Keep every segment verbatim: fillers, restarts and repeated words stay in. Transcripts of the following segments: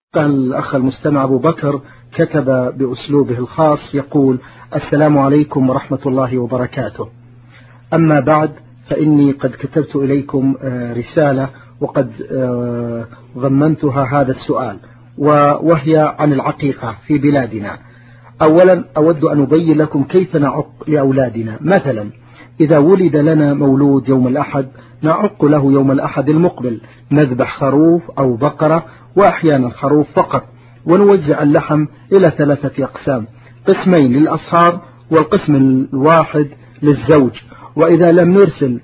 الأخ المستمع أبو بكر كتب بأسلوبه الخاص يقول: السلام عليكم ورحمة الله وبركاته. أما بعد، فإني قد كتبت إليكم رسالة وقد ضمنتها هذا السؤال، وهي عن العقيقة في بلادنا. أولا أود أن أبين لكم كيف نعق لأولادنا. مثلا إذا ولد لنا مولود يوم الأحد نعق له يوم الأحد المقبل، نذبح خروف أو بقرة، وأحيانا خروف فقط، ونوزع اللحم إلى ثلاثة أقسام: قسمين للأصهار والقسم الواحد للزوج. وإذا لم نرسل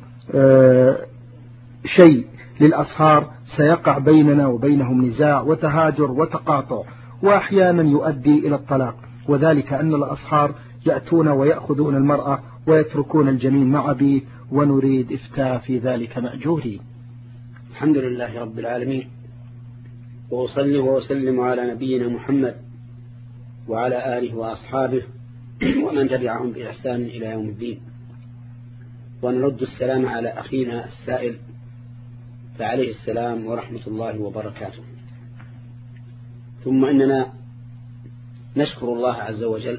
شيء للأصهار سيقع بيننا وبينهم نزاع وتهاجر وتقاطع، وأحيانا يؤدي إلى الطلاق، وذلك أن الأصهار يأتون ويأخذون المرأة ويتركون الجنين مع أبيه، ونريد إفتاء في ذلك مأجورين. الحمد لله رب العالمين، وأصلي وأسلم على نبينا محمد وعلى آله وأصحابه ومن تبعهم بإحسان إلى يوم الدين. ونرد السلام على أخينا السائل، فعليه السلام ورحمة الله وبركاته. ثم إننا نشكر الله عز وجل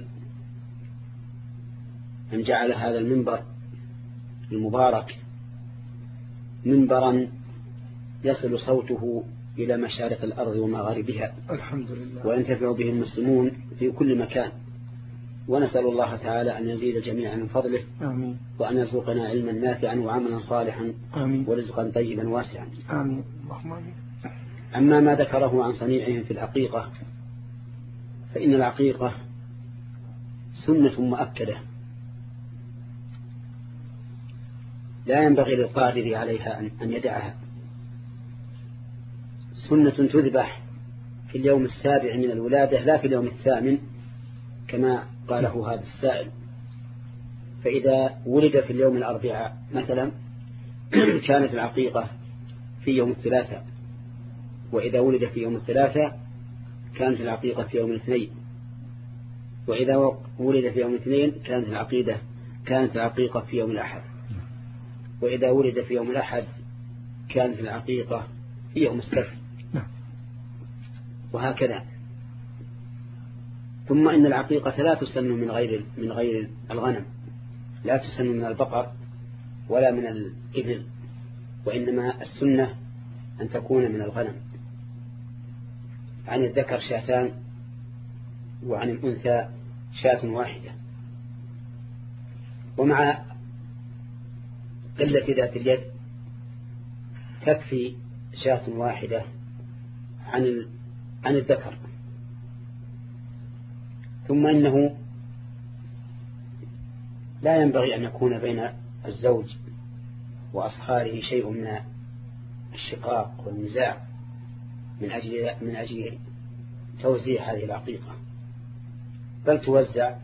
أن جعل هذا المنبر المبارك منبرا يصل صوته إلى مشارق الأرض ومغاربها، الحمد لله، وينتفع به المسلمون في كل مكان. ونسأل الله تعالى أن يزيد جميعا من فضله، آمين، وأن يرزقنا علما نافعا وعملا صالحا، آمين، ورزقا طيبا واسعا، آمين، اللهم آمين. أما ما ذكره عن صنيعهم في العقيقة، فإن العقيقة سنة مؤكدة لا ينبغي للقادر عليها أن يدعها. سنة تذبح في اليوم السابع من الولادة، لا في اليوم الثامن كما قاله هذا السائل. فإذا ولد في اليوم الأربعاء مثلا كانت العقيقة في يوم الثلاثاء، وإذا ولد في يوم الثلاثاء كانت العقيقة في يوم الاثنين، وإذا ولد في يوم الاثنين كانت العقيدة كانت العقيقة في يوم الأحد، وإذا ولد في يوم الأحد كانت العقيقة في يوم السبت، وهكذا. ثم إن العقيقة لا تسن من غير من غير الغنم، لا تسن من البقر ولا من الإبل، وإنما السنة أن تكون من الغنم. عن الذكر شاتان، وعن الأنثى شاة واحدة. ومع قلة ذات اليد تكفي شاة واحدة عن عن الذكر. ثم إنه لا ينبغي أن يكون بين الزوج وأصهاره شيء من الشقاق والنزاع من أجل من أجل توزيع هذه العقيقة، بل توزع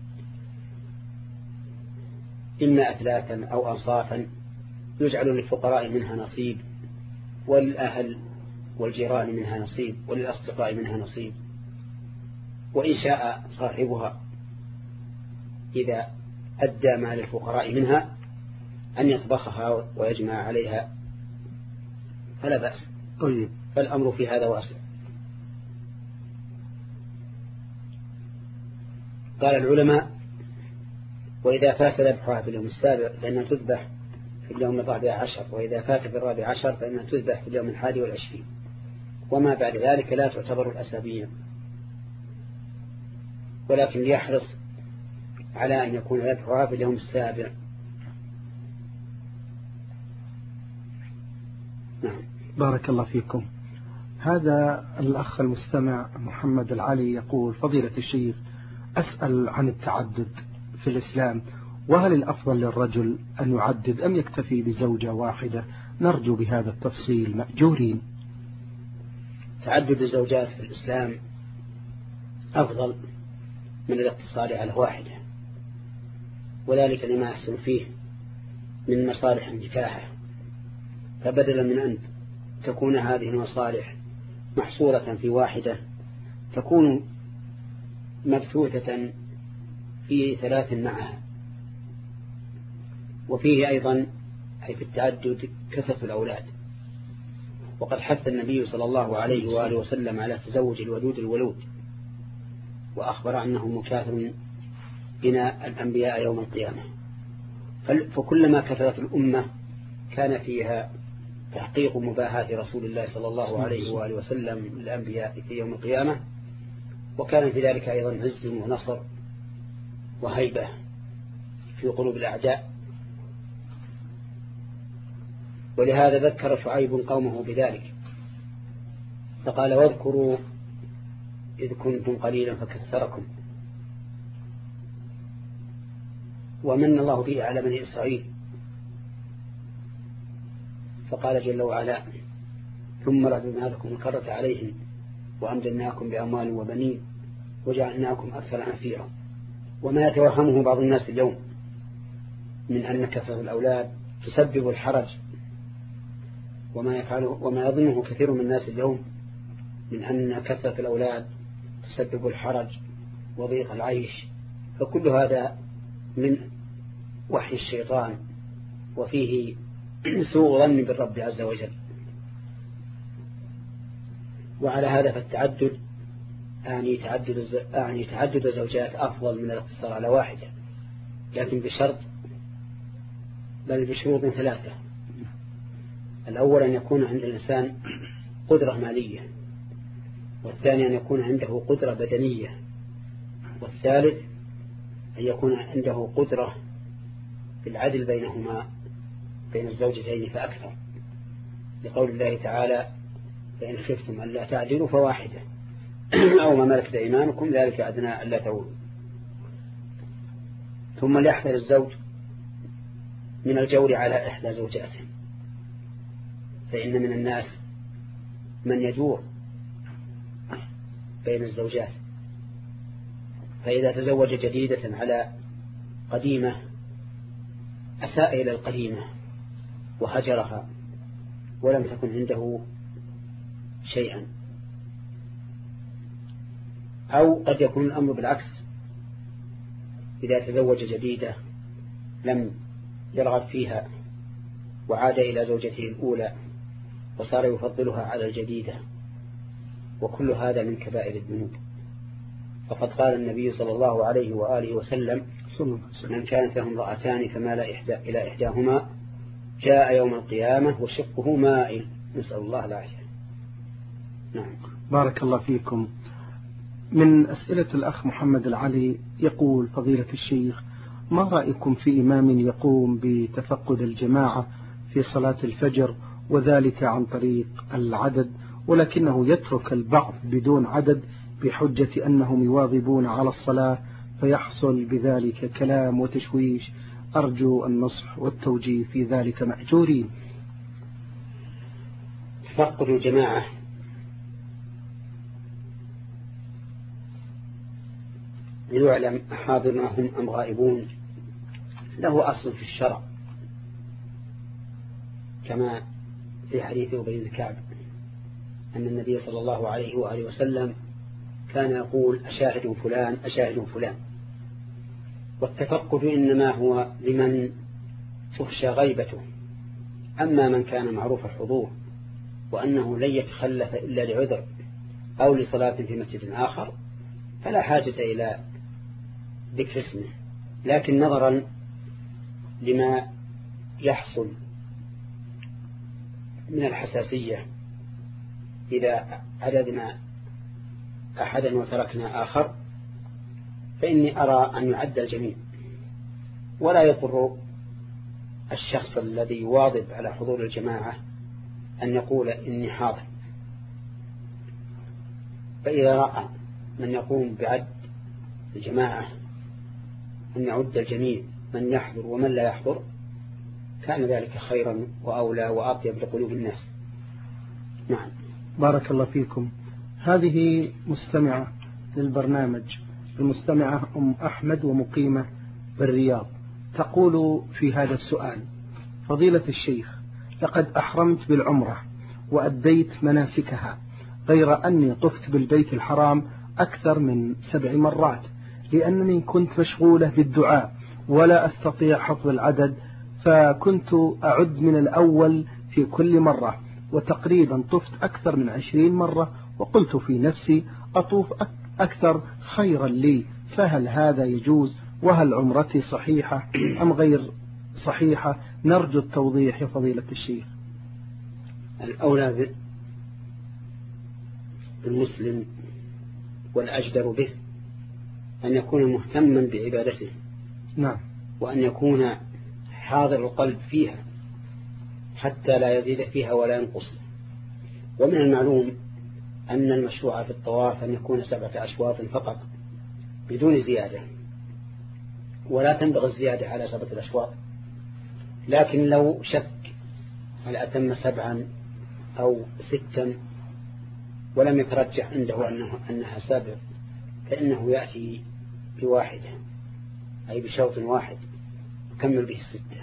إما أثلاثا أو أنصافا، يجعل للفقراء منها نصيب، والأهل والجيران منها نصيب، وللأصدقاء منها نصيب. وإن شاء صاحبها إذا أدى ما للفقراء منها أن يطبخها ويجمع عليها فلا بأس. طيب، فالأمر في هذا واسع. قال العلماء: وإذا فات ذبحها في اليوم السابع فإنها تذبح في اليوم الرابع عشر، وإذا فات في الرابع عشر فإنها تذبح في اليوم الحادي والعشرين، وما بعد ذلك لا تعتبر الأسابيع. ولكن ليحرص على أن يكون ذبحها في اليوم السابع. نعم. بارك الله فيكم. هذا الأخ المستمع محمد العلي يقول: فضيلة الشيخ، أسأل عن التعدد في الإسلام، وهل الأفضل للرجل أن يعدد أم يكتفي بزوجة واحدة؟ نرجو بهذا التفصيل مأجورين. تعدد الزوجات في الإسلام أفضل من الاقتصار على واحدة، وذلك لما يحصل فيه من مصالح النكاح. فبدلا من أن تكون هذه المصالح محصورة في واحدة، تكون مبثوثة في ثلاث معها. وفيه أيضا أي في التعدد كثرة الأولاد، وقد حث النبي صلى الله عليه وآله وسلم على تزوج الودود الولود، وأخبر أنه مكاثر بنا الأنبياء يوم القيامة. فكلما كثرت الأمة كان فيها تحقيق مباهاة رسول الله صلى الله عليه وآله وسلم للأنبياء في يوم القيامة، وكان في ذلك أيضا عز ونصر وهيبة في قلوب الأعداء. ولهذا ذكر شعيب قومه بذلك فقال: واذكروا إذ كنتم قليلا فكثركم. ومن الله به على بني إسرائيل، فقال جل وعلا: ثم رددنا لكم الكرة عليهم وأمددناكم بأموال وبنين وجعلناكم أكثر نفيرا. وما يتوهمه بعض الناس اليوم من أن كثرة الأولاد تسبب الحرج، وما يفعله وما يظنه كثير من الناس اليوم من أن كثرة الأولاد تسبب الحرج وضيق العيش، فكل هذا من وحي الشيطان وفيه سوء ظن بالرب عز وجل. وعلى هذا فالتعدد أعني تعدد أعني تعدد زوجات أفضل من الاقتصار على واحدة، لكن بشرط بل بشروط ثلاثة. الأول أن يكون عند الإنسان قدرة مالية، والثاني أن يكون عنده قدرة بدنية، والثالث أن يكون عنده قدرة في العدل بينهما بين الزوجتين فأكثر، لقول الله تعالى: فإن خفتم ألا تعدلوا فواحدة أو ما ملكت أيمانكم ذلك أدنى ألا تعولوا. ثم ليحذر الزوج من الجور على إحدى زوجاته، فإن من الناس من يجور بين الزوجات، فإذا تزوج جديدة على قديمة أساء إلى القديمة وهجرها ولم تكن عنده شيئا. أو قد يكون الأمر بالعكس، إذا تزوج جديدة لم يرغب فيها وعاد إلى زوجته الأولى وصار يفضلها على الجديدة، وكل هذا من كبائر الذنوب. فقد قال النبي صلى الله عليه وآله وسلم: من كانت له امرأتان فمال إحدى إلى إحداهما جاء يوم القيامة وشقه مائل، نسأل الله العافية. نعم. بارك الله فيكم. من أسئلة الأخ محمد العلي يقول: فضيلة الشيخ، ما رأيكم في إمام يقوم بتفقد الجماعة في صلاة الفجر وذلك عن طريق العدد، ولكنه يترك البعض بدون عدد بحجة أنهم يواظبون على الصلاة، فيحصل بذلك كلام وتشويش؟ أرجو النصح والتوجيه في ذلك مأجورين. تفقد الجماعة ليعلم حاضرون هم أم غائبون له أصل في الشرع، كما في حديث أبي بن كعب أن النبي صلى الله عليه وآله وسلم كان يقول: أشاهد فلان أشاهد فلان. والتفقد إنما هو لمن تخشى غيبته، أما من كان معروف الحضور وأنه لن يتخلف إلا لعذر أو لصلاة في مسجد آخر فلا حاجة إلى ذكر اسمه. لكن نظرا لما يحصل من الحساسية إذا عددنا أحدا وتركنا آخر، فإني أرى أن يعد الجميع، ولا يضر الشخص الذي يواظب على حضور الجماعة أن يقول إني حاضر. فإذا رأى من يقوم بعد الجماعة أن يعد الجميع من يحضر ومن لا يحضر كان ذلك خيرا وأولى وأطيب لقلوب الناس. نعم. بارك الله فيكم. هذه مستمعة للبرنامج، المستمعة أم أحمد ومقيمة بالرياض، تقول في هذا السؤال: فضيلة الشيخ، لقد أحرمت بالعمرة وأديت مناسكها، غير أني طفت بالبيت الحرام أكثر من سبع مرات لأنني كنت مشغولة بالدعاء ولا أستطيع حفظ العدد، فكنت أعد من الأول في كل مرة، وتقريبا طفت أكثر من عشرين مرة، وقلت في نفسي أطوف أكثر خيرا لي، فهل هذا يجوز؟ وهل عمرتي صحيحة أم غير صحيحة؟ نرجو التوضيح يا فضيلة الشيخ. الأولى بالمسلم والأجدر به أن يكون مهتما بعبادته، نعم، وأن يكون حاضر القلب فيها حتى لا يزيد فيها ولا ينقص. ومن المعلوم أن المشروع في الطواف أن يكون سبعة أشواط فقط بدون زيادة، ولا تنبغي الزيادة على سبعة الأشواط. لكن لو شك هل أتم سبعا أو ستا ولم يترجح عنده أنه أنها سبع، فإنه يأتي بواحدة أي بشوط واحد يكمل به الستة،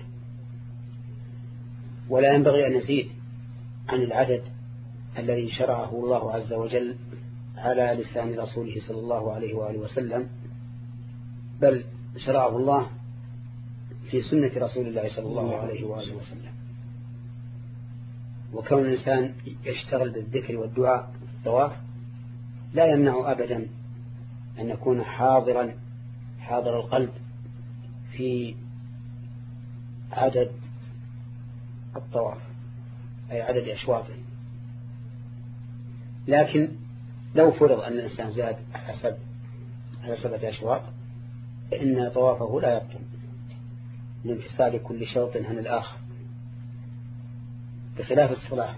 ولا ينبغي أن يزيد عن العدد الذي شرعه الله عز وجل على لسان رسوله صلى الله عليه وآله وسلم، بل شرعه الله في سنة رسول الله صلى الله عليه وآله وسلم. وكون الإنسان يشتغل بالذكر والدعاء في الطواف لا يمنع أبدا أن يكون حاضرا حاضر القلب في عدد الطواف أي عدد أشواطه. لكن لو فرض أن الإنسان زاد حسب على سبعة أشواط فإن طوافه لا يبطل لانفصال كل شوط عن الآخر، بخلاف الصلاة،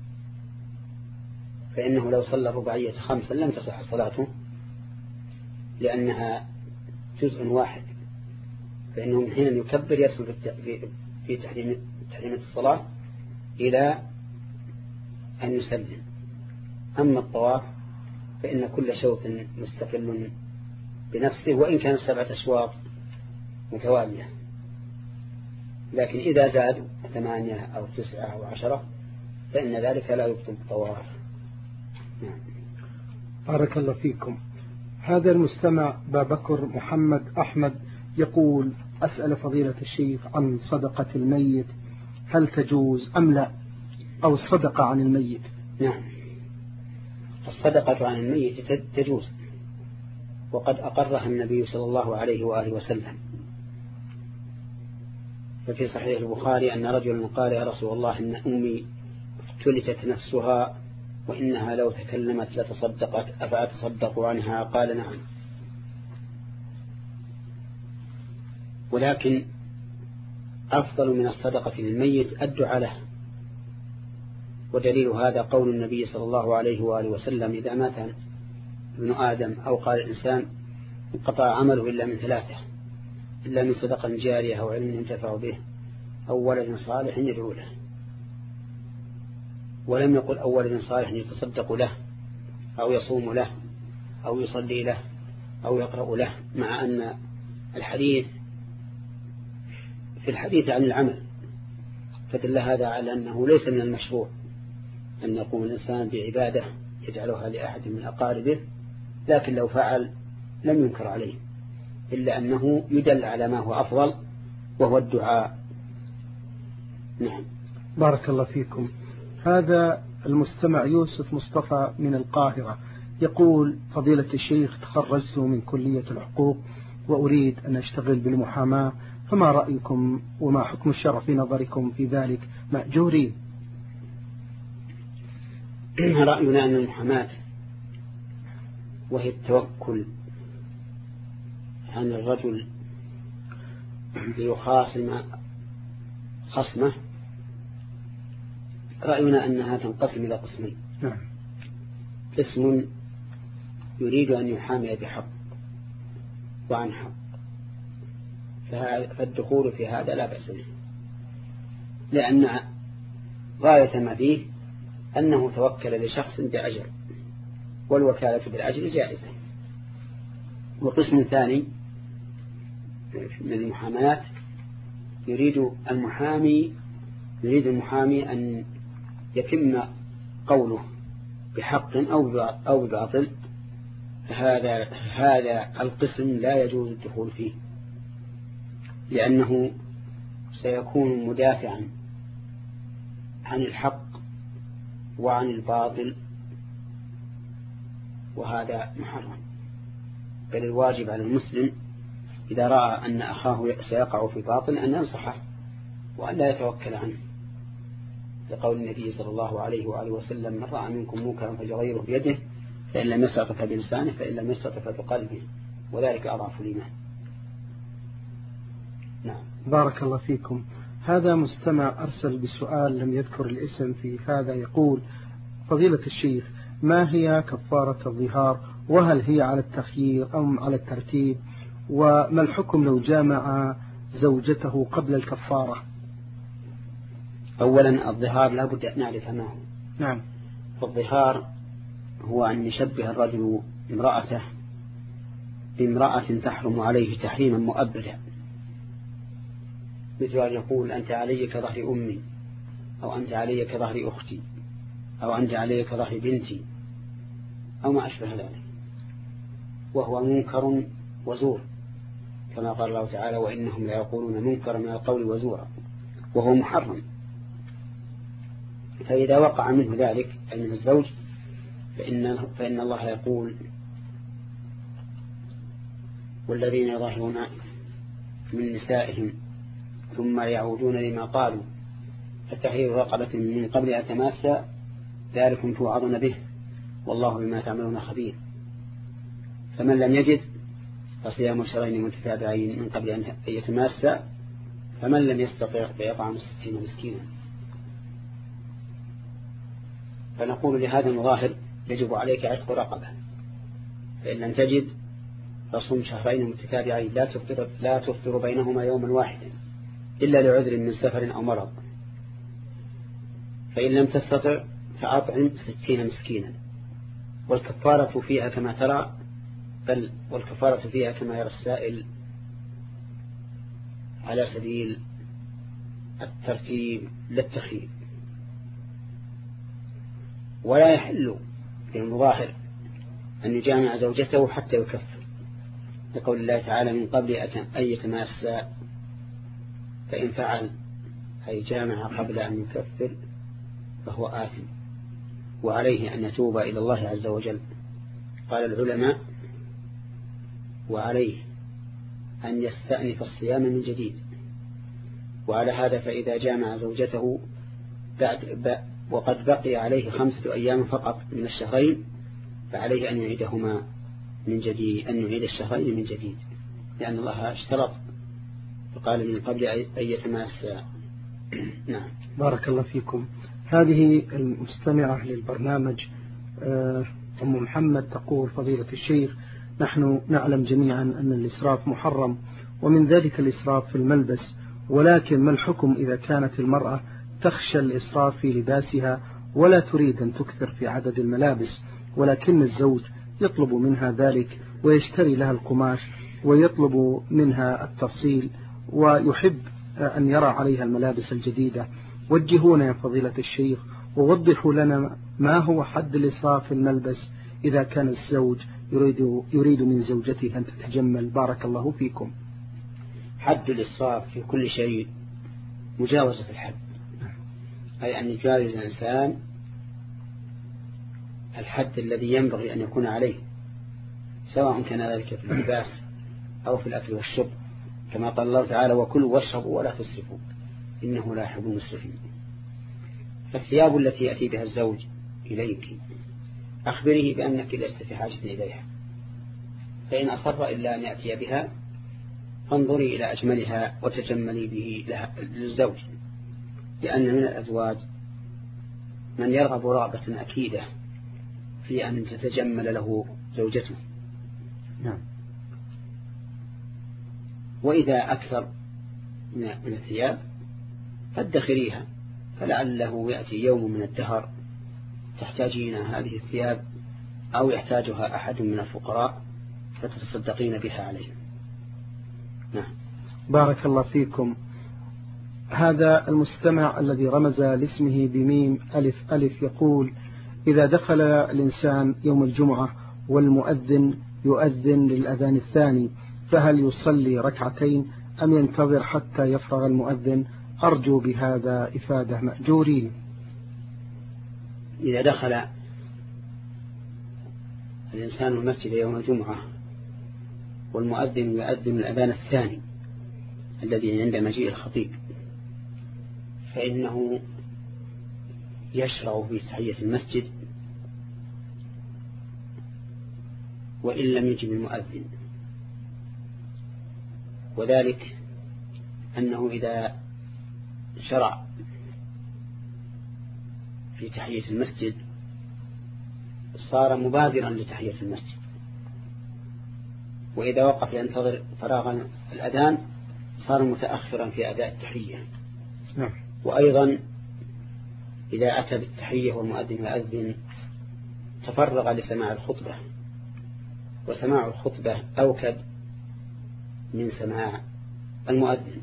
فإنه لو صلى رباعية خمسا لم تصح صلاته لأنها جزء واحد، فإنه من حين يكبر يدخل في تحريمة الصلاة إلى أن يسلم. أما الطواف فإن كل شوط مستقل بنفسه وإن كان سبعة أشواط متوالية، لكن إذا زادوا ثمانية أو تسعة أو عشرة فإن ذلك لا يبطل الطواف. نعم. بارك الله فيكم. هذا المستمع بابكر محمد أحمد يقول: أسأل فضيلة الشيخ عن صدقة الميت، هل تجوز أم لا؟ أو الصدقة عن الميت. نعم، الصدقة عن الميت تجوز، وقد أقرها النبي صلى الله عليه وآله وسلم. ففي صحيح البخاري أن رجلا قال: يا رسول الله إن أمي افتلتت نفسها وإنها لو تكلمت لتصدقت أفأتصدق عنها؟ قال: نعم. ولكن أفضل من الصدقة للميت الدعاء له، ودليل هذا قول النبي صلى الله عليه وآله وسلم: إذا مات ابن آدم أو قال الإنسان انقطع عمله إلا من ثلاثة، إلا من صدقة جارية أو علم ينتفع به أو ولد صالح يدعو له. ولم يقل أو ولد صالح يتصدق له أو يصوم له أو يصلي له أو يقرأ له، مع أن الحديث في الحديث عن العمل، فدل هذا على أنه ليس من المشروع أن يقوم الإنسان بعبادة يجعلها لأحد من أقاربه، لكن لو فعل لم ينكر عليه، إلا أنه يدل على ما هو أفضل وهو الدعاء. نعم. بارك الله فيكم. هذا المستمع يوسف مصطفى من القاهرة يقول: فضيلة الشيخ، تخرجت من كلية الحقوق وأريد أن أشتغل بالمحاماة، فما رأيكم وما حكم الشرع في نظركم في ذلك؟ مأجورين. رأينا أن المحاماة وهي التوكل عن الرجل ليخاصم خصمه، رأينا أنها تنقسم إلى قسمين. نعم. قسم يريد أن يحامي بحق وعن حق، فالدخول في هذا لا بأس به، لأن غاية ما فيه أنه توكل لشخص بأجر، والوكالة بالأجر جائزة. وقسم ثاني من المحاماة يريد المحامي يريد المحامي أن يتم قوله بحق أو بباطل، فهذا هذا القسم لا يجوز الدخول فيه، لأنه سيكون مدافعا عن الحق وعن الباطل، وهذا محرم. بل الواجب على المسلم إذا رأى أن أخاه سيقع في باطل أن ينصحه وأن لا يتوكل عنه، لقول النبي صلى الله عليه وآله وسلم: من رأى منكم منكرا فليغيره بيده، فإن لم يستطع فبلسانه، فإن لم يستطع فبقلبه، وذلك أضعف الإيمان. نعم. بارك الله فيكم. هذا مستمع أرسل بسؤال لم يذكر الاسم في هذا، يقول: فضيلة الشيخ، ما هي كفارة الظهار، وهل هي على التخيير أم على الترتيب، وما الحكم لو جامع زوجته قبل الكفارة؟ أولا الظهار لا بد أن نعرف ما هو. نعم. فالظهار هو أن يشبه الرجل امرأته بامرأة تحرم عليه تحريما مؤبدا، مثل أن يقول: أنت علي كظهر أمي، أو أنت علي كظهر أختي، أو أنت علي كظهر بنتي، أو ما أشبه ذلك، وهو منكر وزور، كما قال الله تعالى: وإنهم لا يقولون منكر من القول وزورا، وهو محرم. فإذا وقع منه ذلك أي من الزوج فإن, فإن الله يقول: والذين يظاهرون من نسائهم ثم يعودون لما قالوا فتحرير رقبة من قبل أن يتماسا ذلكم توعظون به والله بما تعملون خبير. فمن لم يجد فصيام شهرين متتابعين من قبل أن يتماسا، فمن لم يستطع فيطعم ستين مسكينا. فنقول لهذا المظاهر: يجب عليك عتق رقبة، فإن لم تجد فصم شهرين متتابعين لا تفطر, لا تفطر بينهما يوما واحدا إلا لعذر من سفر أو مرض، فإن لم تستطع فأطعم ستين مسكينا. والكفارة فيها كما ترى، بل والكفارة فيها كما يرى السائل على سبيل الترتيب للتخيير. ولا يحل للمظاهر أن يجامع زوجته حتى يكفر، لقول الله تعالى: من قبل أن يتماسا، فإن فعل أي جامع قبل أن يكفر فهو آثم، وعليه أن يتوب إلى الله عز وجل. قال العلماء: وعليه أن يستأنف الصيام من جديد. وعلى هذا فإذا جامع زوجته بعد وقد بقي عليه خمسة أيام فقط من الشهرين فعليه أن يعيدهما من جديد، أن يعيد الشهرين من جديد، لأن الله اشترط فقال: من قبل أن يتماسا. نعم. بارك الله فيكم. هذه المستمعة للبرنامج أم محمد تقول: فضيلة الشيخ، نحن نعلم جميعا أن الإسراف محرم، ومن ذلك الإسراف في الملبس، ولكن ما الحكم إذا كانت المرأة تخشى الإسراف في لباسها ولا تريد أن تكثر في عدد الملابس، ولكن الزوج يطلب منها ذلك ويشتري لها القماش ويطلب منها التفصيل ويحب أن يرى عليها الملابس الجديدة؟ وجهونا يا فضيلة الشيخ ووضحوا لنا ما هو حد الإسراف في الملبس إذا كان الزوج يريد, يريد من زوجته أن تتجمل. بارك الله فيكم. حد الإسراف في كل شيء مجاوزة الحد، أي أن يجاوز الإنسان الحد الذي ينبغي أن يكون عليه، سواء كان ذلك في اللباس أو في الأكل والشرب، كما قال الله تعالى: وكلوا واشربوا ولا تسرفوا إنه لا يحب المسرفين. فالثياب التي يأتي بها الزوج إليك أخبره بأنك لست في حاجة إليها، فإن أصر إلا أن يأتي بها فانظري إلى أجملها وتجملي به للزوج، لأن من الأزواج من يرغب رغبة أكيدة في أن تتجمل له زوجته. نعم. وإذا أكثر من الثياب فادخريها، فلعله يأتي يوم من الدهر تحتاجين هذه الثياب أو يحتاجها أحد من الفقراء فتتصدقين بها عليهم. نعم. بارك الله فيكم. هذا المستمع الذي رمز لاسمه بميم ألف ألف يقول: إذا دخل الإنسان يوم الجمعة والمؤذن يؤذن للأذان الثاني فهل يصلي ركعتين أم ينتظر حتى يفرغ المؤذن؟ أرجو بهذا إفادة مأجورين. إذا دخل الإنسان المسجد يوم الجمعة والمؤذن يؤذن الأذان الثاني الذي عند مجيء الخطيب، فإنه يشرع في تحية المسجد وإن لم يجب المؤذن، وذلك أنه إذا شرع في تحية المسجد صار مبادرا لتحية المسجد، وإذا وقف ينتظر فراغ الأذان صار متأخرا في أداء التحية. وأيضا إذا أتى بالتحية والمؤذن يؤذن تفرغ لسماع الخطبة، وسماع الخطبة أوكد من سماع المؤذن.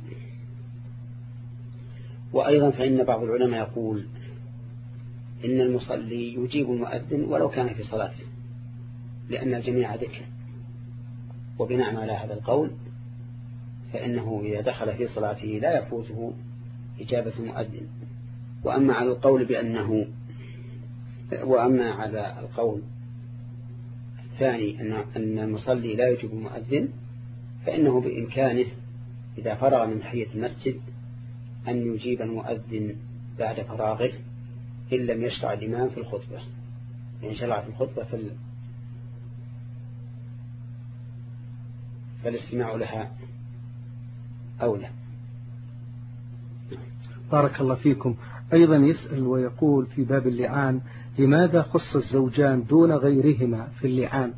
وأيضا فإن بعض العلماء يقول إن المصلي يجيب المؤذن ولو كان في صلاته، لأن الجميع ذكر، وبناء على هذا القول فإنه إذا دخل في صلاته لا يفوته إجابة المؤذن. وأما على القول بأنه وأما على القول الثاني أن أن المصلي لا يجيب المؤذن، فإنه بإمكانه إذا فرغ من تحية المسجد أن يجيب المؤذن بعد فراغه إن لم يشرع الإمام في الخطبة، يعني شرع في الخطبة فال... فالاستماع لها أولى. بارك الله فيكم. أيضا يسأل ويقول في باب اللعان: لماذا خص الزوجان دون غيرهما في اللعان؟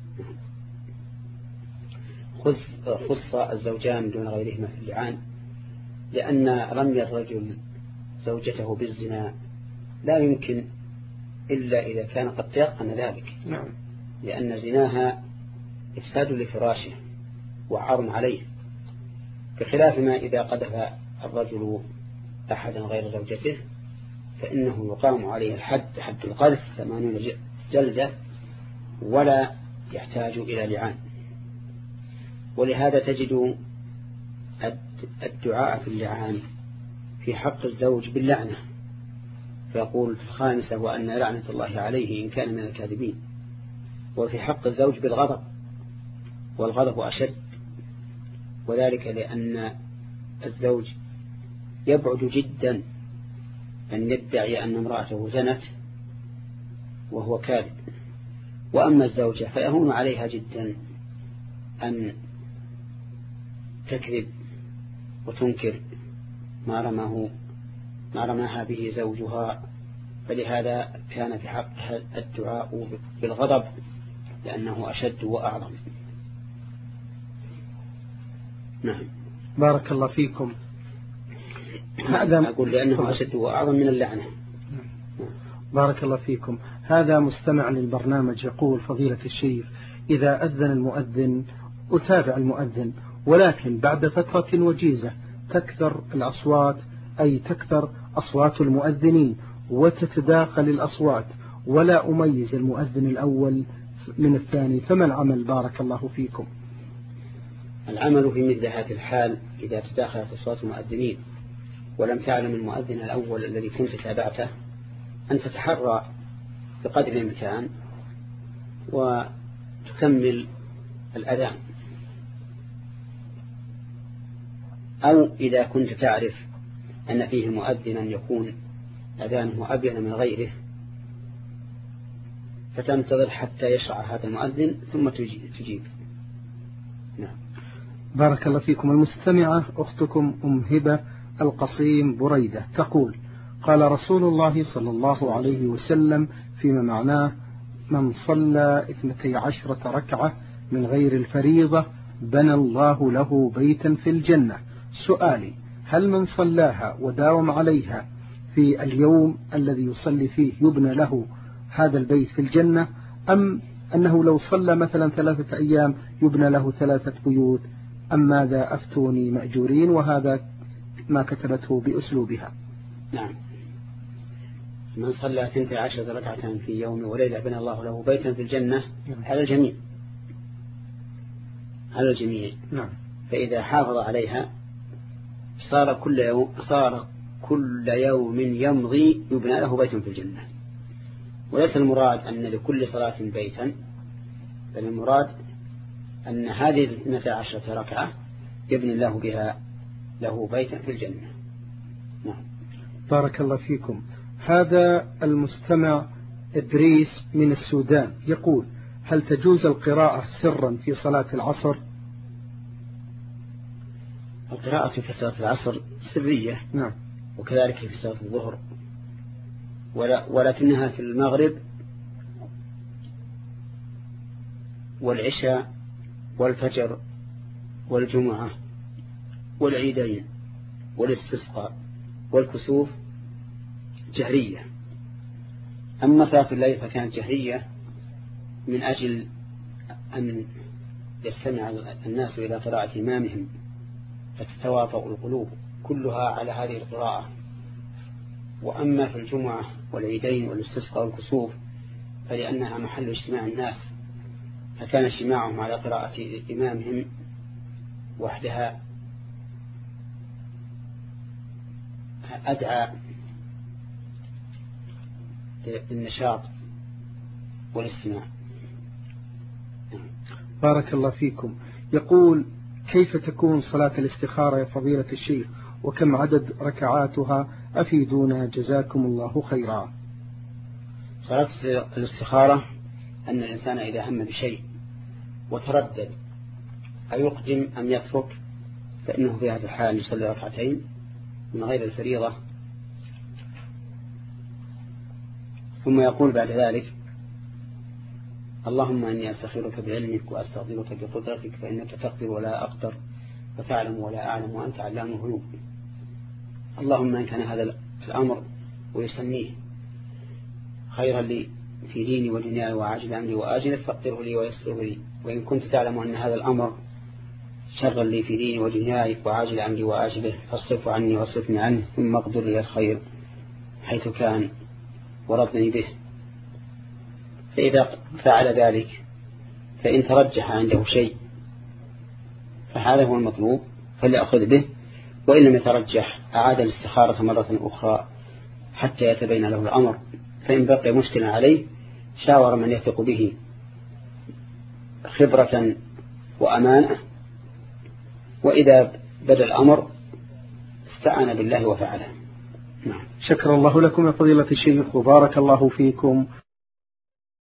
خص, خص الزوجان دون غيرهما في اللعان لأن رمي الرجل زوجته بالزنا لا يمكن إلا إذا كان قد تيقن ذلك، نعم. لأن زناها إفساد لفراشه وعار عليه، بخلاف ما إذا قذف الرجل أحدا غير زوجته فإنه يقام عليه الحد، حد القذف ثمانون جلدة، ولا يحتاج إلى لعان. ولهذا تجد الدعاء في اللعان في حق الزوج باللعنة، فيقول في الخامسة: وأن لعنة الله عليه إن كان من الكاذبين. وفي حق الزوج بالغضب، والغضب أشد، وذلك لأن الزوج يبعد جدا أن يدعي أن امرأته زنت وهو كاذب، وأما الزوجة فيهون عليها جدا أن تكذب وتنكر ما رماه ما رماها به زوجها، فلهذا كان في حقها الدعاء بالغضب لأنه أشد وأعظم. نعم. بارك الله فيكم. هذا أقول لأنه أشد وأعظم من اللعنة. بارك الله فيكم. هذا مستمع للبرنامج يقول: فضيلة الشيخ، إذا أذن المؤذن أتابع المؤذن، ولكن بعد فترة وجيزة تكثر الأصوات، أي تكثر أصوات المؤذنين وتتداخل الأصوات، ولا أميز المؤذن الأول من الثاني، فما العمل بارك الله فيكم؟ العمل في مثل هذه الحال إذا تداخلت أصوات المؤذنين ولم تعلم المؤذن الأول الذي كنت تابعته أن تتحرى بقدر الإمكان وتكمل الأذان، أو إذا كنت تعرف أن فيه مؤذنا يكون أذانه أبين من غيره فتنتظر حتى يشرع هذا المؤذن ثم تجيب. نعم. بارك الله فيكم. المستمعة أختكم أم هبة القصيم بريدة تقول: قال رسول الله صلى الله عليه وسلم فيما معناه: من صلى اثنتي عشرة ركعة من غير الفريضة بنى الله له بيتا في الجنة. سؤالي: هل من صلاها وداوم عليها في اليوم الذي يصلي فيه يبنى له هذا البيت في الجنة، أم أنه لو صلى مثلا ثلاثة أيام يبنى له ثلاثة بيوت، أم ماذا؟ أفتوني مأجورين. وهذا ما كتبته بأسلوبها. نعم. من صلى اثنتي عشرة ركعة في يوم وليلة بنى الله له بيتا في الجنة على الجميع، على الجميع. نعم. فإذا حافظ عليها صار كل يوم صار كل يوم يمضي يبنى له بيت في الجنة. وليس المراد أن لكل صلاة بيتا، بل المراد أن هذه الاثنتا عشرة ركعة يبني الله بها له بيتا في الجنة. نعم. بارك الله فيكم. هذا المستمع إدريس من السودان يقول: هل تجوز القراءة سرا في صلاة العصر؟ القراءة في صلاة العصر سرية. نعم. وكذلك في صلاة الظهر، ولكنها في المغرب والعشاء والفجر والجمعة والعيدين والاستسقاء والكسوف جهرية. أما صلاة الليل فكانت جهرية من أجل أن يستمع الناس إلى قراءة إمامهم فتتواطأ القلوب كلها على هذه القراءة. وأما في الجمعة والعيدين والاستسقاء والكسوف فلأنها محل اجتماع الناس، فكان اجتماعهم على قراءة إمامهم وحدها أدعى للنشاط والاستماع. بارك الله فيكم. يقول: كيف تكون صلاة الاستخارة يا فضيلة الشيخ، وكم عدد ركعاتها؟ أفيدونا جزاكم الله خيرا. صلاة الاستخارة أن الإنسان إذا هم بشيء وتردد أيقدم أم يترك، فإنه في هذا الحال يصلي ركعتين من غير الفريضة، ثم يقول بعد ذلك: اللهم إني أستخيرك بعلمك وأستغفرك بقدرتك فإنك تقدر ولا أقدر وتعلم ولا أعلم وأنت علام الغيوب. اللهم إن كان هذا الأمر ويسميه خيرا لي في ديني ودنياي وعاجل أمري وآجله فاقدره لي ويسره لي، وإن كنت تعلم أن هذا الأمر شرا لي في ديني ودنياي وعاجل أمري وآجله فاصرف عني واصرفني عنه، ثم اقدر لي الخير حيث كان ورضني به. فإذا فعل ذلك فإن ترجح عنده شيء فهذا هو المطلوب فليأخذ به، وإن لم يترجح أعاد الاستخارة مرة أخرى حتى يتبين له الأمر، فإن بقي مشكلا عليه شاور من يثق به خبرة وأمانة، وإذا بدا الأمر استعان بالله وفعله. نعم. شكر الله لكم يا فضيلة الشيخ وبارك الله فيكم.